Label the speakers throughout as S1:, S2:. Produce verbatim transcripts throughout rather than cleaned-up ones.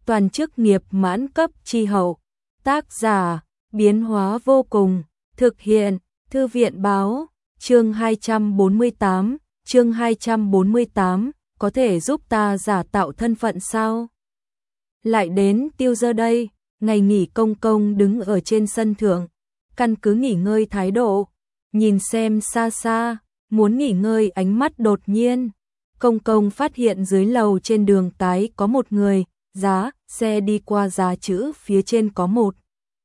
S1: toàn chức nghiệp mãn cấp chi hậu. Tác giả, biến hóa vô cùng, thực hiện, Thư viện báo, chương hai trăm bốn mươi tám, chương hai trăm bốn mươi tám, có thể giúp ta giả tạo thân phận sao? Lại đến Tiêu Giờ đây, ngày nghỉ công công đứng ở trên sân thượng, căn cứ nghỉ ngơi thái độ, nhìn xem xa xa, muốn nghỉ ngơi ánh mắt đột nhiên. Công công phát hiện dưới lầu trên đường cái có một người, giá, xe đi qua giá chữ phía trên có một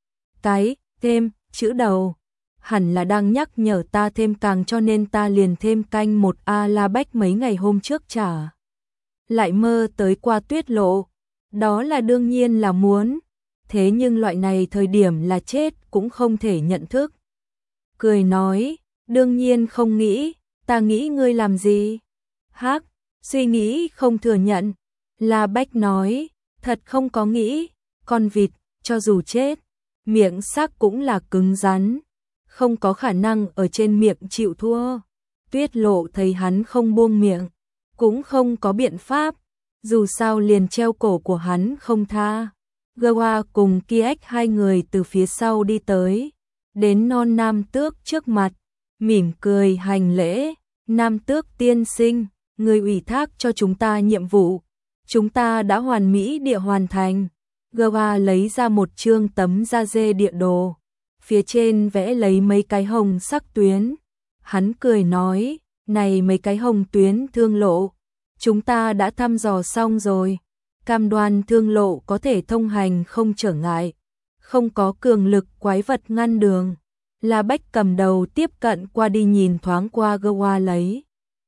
S1: cái, thêm, chữ đầu. Hẳn là đang nhắc nhở ta thêm càng cho nên ta liền thêm canh một A La Bách mấy ngày hôm trước trả. Lại mơ tới qua tuyết lộ. Đó là đương nhiên là muốn. Thế nhưng loại này thời điểm là chết cũng không thể nhận thức. Cười nói, đương nhiên không nghĩ, ta nghĩ ngươi làm gì? Hắc, suy nghĩ không thừa nhận. La Bách nói, thật không có nghĩ, con vịt, cho dù chết, miệng xác cũng là cứng rắn, không có khả năng ở trên miệng chịu thua. Tuyết lộ thấy hắn không buông miệng, cũng không có biện pháp, dù sao liền treo cổ của hắn không tha. Gawa cùng Kiếc hai người từ phía sau đi tới, đến non nam tước trước mặt, mỉm cười hành lễ. Nam tước tiên sinh, người ủy thác cho chúng ta nhiệm vụ, chúng ta đã hoàn mỹ địa hoàn thành. Gawa lấy ra một chương tấm da dê địa đồ, phía trên vẽ lấy mấy cái hồng sắc tuyến. Hắn cười nói, này mấy cái hồng tuyến thương lộ, chúng ta đã thăm dò xong rồi, cam đoan thương lộ có thể thông hành không trở ngại, không có cường lực quái vật ngăn đường. La Bách cầm đầu tiếp cận qua đi nhìn thoáng qua Gawa lấy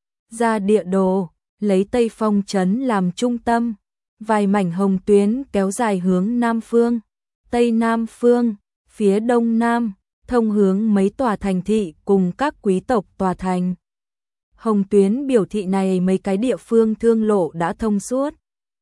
S1: ra địa đồ, lấy Tây Phong trấn làm trung tâm, vài mảnh hồng tuyến kéo dài hướng Nam phương, Tây Nam phương, phía Đông Nam, thông hướng mấy tòa thành thị cùng các quý tộc tòa thành. Hồng tuyến biểu thị này mấy cái địa phương thương lộ đã thông suốt.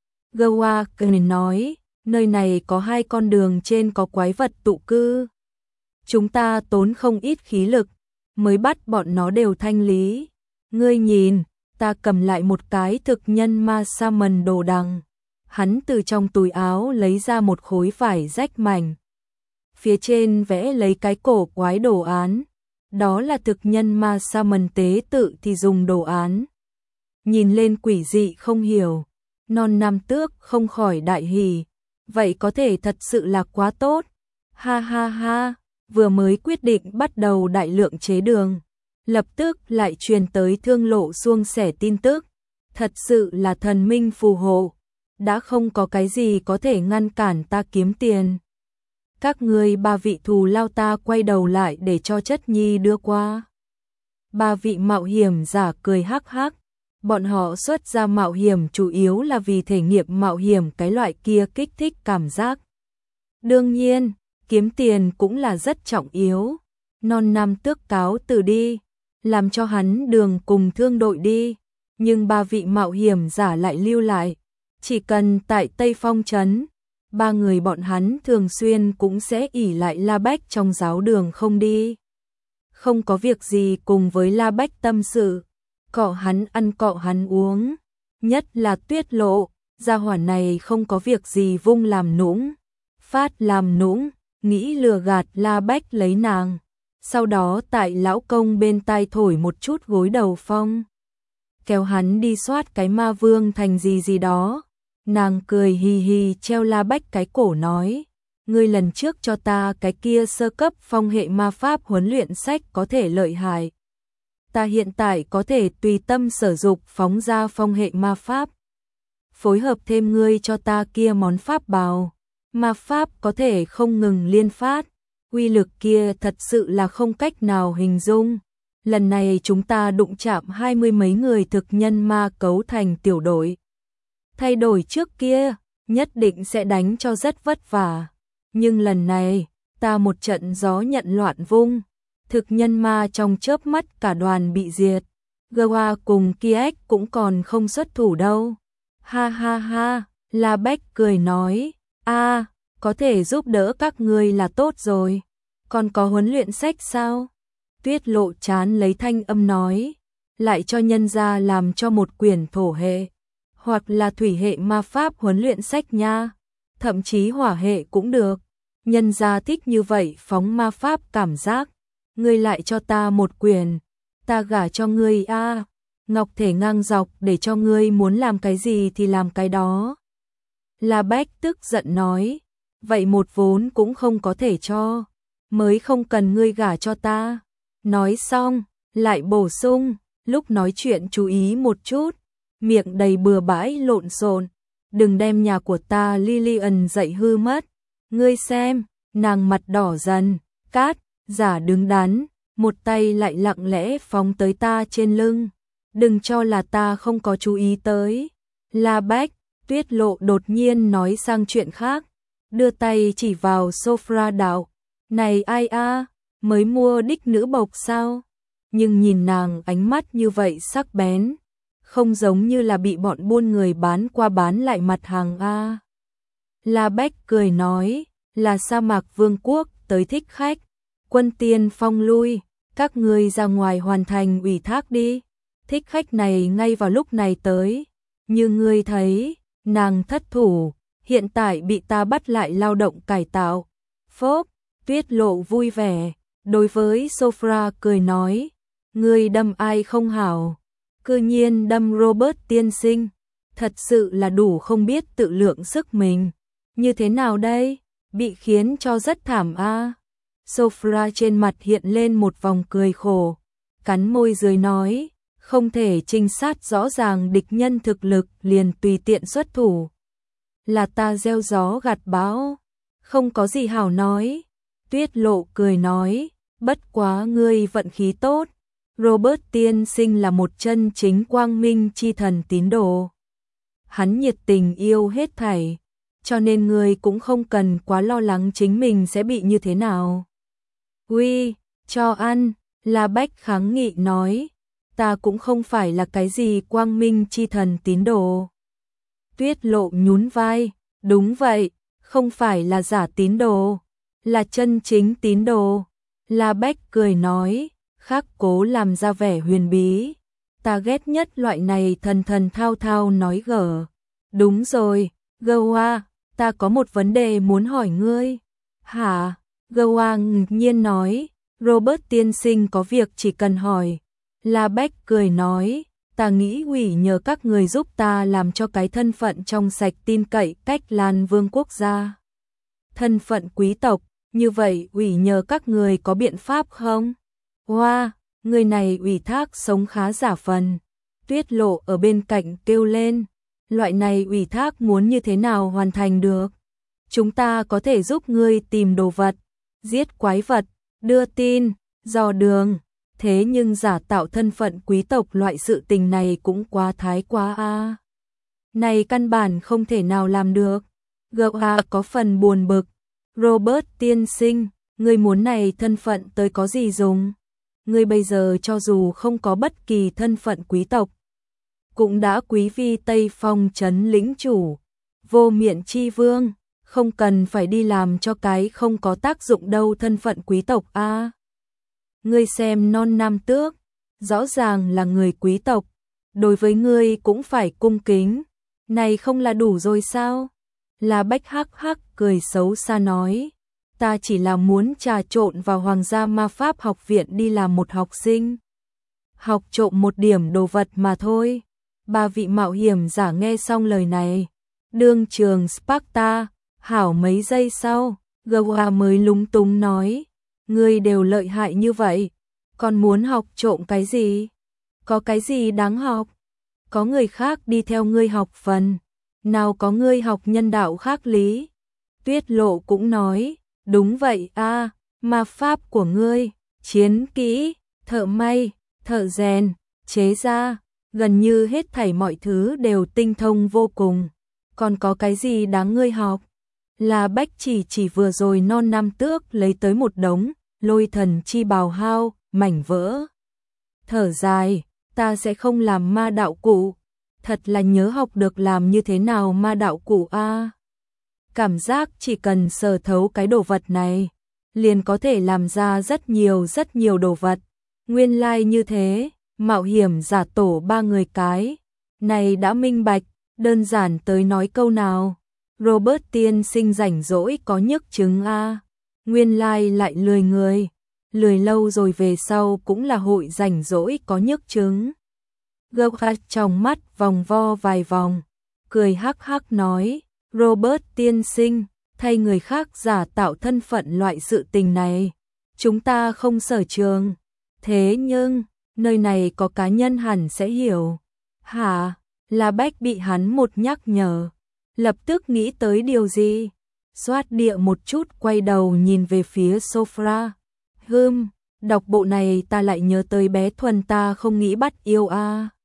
S1: Gawa cười nói, nơi này có hai con đường trên có quái vật tụ cư. Chúng ta tốn không ít khí lực, mới bắt bọn nó đều thanh lý. Ngươi nhìn, ta cầm lại một cái thực nhân ma sa mần đồ đằng. Hắn từ trong túi áo lấy ra một khối vải rách mảnh. Phía trên vẽ lấy cái cổ quái đồ án. Đó là thực nhân ma sa mần tế tự thì dùng đồ án. Nhìn lên quỷ dị không hiểu. Non nam tước không khỏi đại hỉ. Vậy có thể thật sự là quá tốt. Ha ha ha, vừa mới quyết định bắt đầu đại lượng chế đường. Lập tức lại truyền tới thương lộ suông sẻ tin tức. Thật sự là thần minh phù hộ. Đã không có cái gì có thể ngăn cản ta kiếm tiền. Các ngươi ba vị thù lao ta quay đầu lại để cho chất nhi đưa qua. Ba vị mạo hiểm giả cười hắc hắc. Bọn họ xuất ra mạo hiểm chủ yếu là vì thể nghiệm mạo hiểm cái loại kia kích thích cảm giác. Đương nhiên, kiếm tiền cũng là rất trọng yếu. Non nam tước cáo từ đi, làm cho hắn đường cùng thương đội đi. Nhưng ba vị mạo hiểm giả lại lưu lại. Chỉ cần tại Tây Phong trấn, ba người bọn hắn thường xuyên cũng sẽ ỷ lại La Bách trong giáo đường không đi. Không có việc gì cùng với La Bách tâm sự, cọ hắn ăn cọ hắn uống. Nhất là Tuyết lộ, gia hỏa này không có việc gì vung làm nũng, phát làm nũng, nghĩ lừa gạt La Bách lấy nàng. Sau đó tại lão công bên tai thổi một chút gối đầu phong. Kéo hắn đi soát cái ma vương thành gì gì đó. Nàng cười hì hì treo La Bách cái cổ nói, ngươi lần trước cho ta cái kia sơ cấp phong hệ ma pháp huấn luyện sách có thể lợi hại. Ta hiện tại có thể tùy tâm sở dục phóng ra phong hệ ma pháp. Phối hợp thêm ngươi cho ta kia món pháp bào. Ma pháp có thể không ngừng liên phát. Uy lực kia thật sự là không cách nào hình dung. Lần này chúng ta đụng chạm hai mươi mấy người thực nhân ma cấu thành tiểu đội. Thay đổi trước kia, nhất định sẽ đánh cho rất vất vả. Nhưng lần này, ta một trận gió nhận loạn vung. Thực nhân ma trong chớp mắt cả đoàn bị diệt. Gawa cùng Kiếc cũng còn không xuất thủ đâu. Ha ha ha, La Bách cười nói, a, có thể giúp đỡ các ngươi là tốt rồi. Còn có huấn luyện sách sao? Tuyết lộ chán lấy thanh âm nói, lại cho nhân gia làm cho một quyển thổ hệ, hoặc là thủy hệ ma pháp huấn luyện sách nha. thậm chí hỏa hệ cũng được. Nhân gia thích như vậy phóng ma pháp cảm giác. Ngươi lại cho ta một quyền, ta gả cho ngươi a. Ngọc thể ngang dọc để cho ngươi muốn làm cái gì thì làm cái đó. La Bách tức giận nói, vậy một vốn cũng không có thể cho, mới không cần ngươi gả cho ta. Nói xong, lại bổ sung, lúc nói chuyện chú ý một chút, miệng đầy bừa bãi lộn xộn, đừng đem nhà của ta Lillian dạy hư mất. Ngươi xem, nàng mặt đỏ dần, cát, giả đứng đắn, một tay lại lặng lẽ phóng tới ta trên lưng. Đừng cho là ta không có chú ý tới. La Bách, Tuyết Lộ đột nhiên nói sang chuyện khác, đưa tay chỉ vào sofa đạo. Này ai a, mới mua đích nữ bộc sao? Nhưng nhìn nàng ánh mắt như vậy sắc bén, không giống như là bị bọn buôn người bán qua bán lại mặt hàng a. La Bách cười nói, là sa mạc vương quốc tới thích khách, quân tiên phong lui, các ngươi ra ngoài hoàn thành ủy thác đi. Thích khách này ngay vào lúc này tới, như ngươi thấy, nàng thất thủ, hiện tại bị ta bắt lại lao động cải tạo. Phốp, Tuyết Lộ vui vẻ, đối với Sophia cười nói, ngươi đâm ai không hảo, cư nhiên đâm Robert tiên sinh, thật sự là đủ không biết tự lượng sức mình. Như thế nào đây, bị khiến cho rất thảm a. À. Sophia trên mặt hiện lên một vòng cười khổ, cắn môi dưới nói, không thể trinh sát rõ ràng địch nhân thực lực liền tùy tiện xuất thủ. Là ta gieo gió gặt bão, không có gì hảo nói. Tuyết Lộ cười nói, bất quá ngươi vận khí tốt, Robert tiên sinh là một chân chính quang minh chi thần tín đồ. Hắn nhiệt tình yêu hết thảy, cho nên ngươi cũng không cần quá lo lắng chính mình sẽ bị như thế nào. Uy, cho ăn, La Bách kháng nghị nói, ta cũng không phải là cái gì quang minh chi thần tín đồ. Tuyết Lộ nhún vai, đúng vậy, không phải là giả tín đồ, là chân chính tín đồ. La Bách cười nói, khác cố làm ra vẻ huyền bí, ta ghét nhất loại này thần thần thao thao nói gở. Đúng rồi, Goa, ta có một vấn đề muốn hỏi ngươi. Hả? Goa ngạc nhiên nói, Robert tiên sinh có việc chỉ cần hỏi. La Bách cười nói, ta nghĩ ủy nhờ các người giúp ta làm cho cái thân phận trong sạch tin cậy cách Lan Vương quốc gia. Thân phận quý tộc, như vậy ủy nhờ các người có biện pháp không? Hoa, wow, người này ủy thác sống khá giả phần. Tuyết Lộ ở bên cạnh kêu lên, loại này ủy thác muốn như thế nào hoàn thành được? Chúng ta có thể giúp ngươi tìm đồ vật, giết quái vật, đưa tin, dò đường. Thế nhưng giả tạo thân phận quý tộc loại sự tình này cũng quá thái quá a. À. Này căn bản không thể nào làm được. Goa có phần buồn bực. Robert tiên sinh, người muốn này thân phận tới có gì dùng? Người bây giờ cho dù không có bất kỳ thân phận quý tộc, cũng đã quý vi Tây Phong trấn lĩnh chủ, vô miện chi vương, không cần phải đi làm cho cái không có tác dụng đâu thân phận quý tộc a. À. Ngươi xem non nam tước, rõ ràng là người quý tộc, đối với ngươi cũng phải cung kính, này không là đủ rồi sao? La Bách hắc hắc cười xấu xa nói, ta chỉ là muốn trà trộn vào Hoàng gia Ma Pháp học viện đi làm một học sinh, học trộm một điểm đồ vật mà thôi. Ba vị mạo hiểm giả nghe xong lời này, đương trường Sparta, hảo mấy giây sau, Goa mới lúng túng nói, ngươi đều lợi hại như vậy, còn muốn học trộm cái gì? Có cái gì đáng học? Có người khác đi theo ngươi học phần, nào có ngươi học nhân đạo khác lý. Tuyết Lộ cũng nói, đúng vậy a, à, ma pháp của ngươi, chiến kỹ, thợ may, thợ rèn, chế ra, gần như hết thảy mọi thứ đều tinh thông vô cùng. Còn có cái gì đáng ngươi học? La Bách chỉ chỉ vừa rồi non nam tước lấy tới một đống lôi thần chi bào hao, mảnh vỡ. Thở dài, ta sẽ không làm ma đạo cụ, thật là nhớ học được làm như thế nào ma đạo cụ a. À. Cảm giác chỉ cần sờ thấu cái đồ vật này, liền có thể làm ra rất nhiều rất nhiều đồ vật. Nguyên lai like như thế, mạo hiểm giả tổ ba người cái, này đã minh bạch, đơn giản tới nói câu nào. Robert tiên sinh rảnh rỗi có nhức chứng a. Nguyên lai like lại lười người. Lười lâu rồi về sau cũng là hội rảnh rỗi có nhức chứng. Gốc trong mắt vòng vo vài vòng, cười hắc hắc nói, Robert tiên sinh, thay người khác giả tạo thân phận loại sự tình này, chúng ta không sở trường. Thế nhưng, nơi này có cá nhân hẳn sẽ hiểu. Hả? La Bách bị hắn một nhắc nhở, lập tức nghĩ tới điều gì? Xoát địa một chút quay đầu nhìn về phía sofa. Hừm, đọc bộ này ta lại nhớ tới bé Thuần ta không nghĩ bắt yêu a.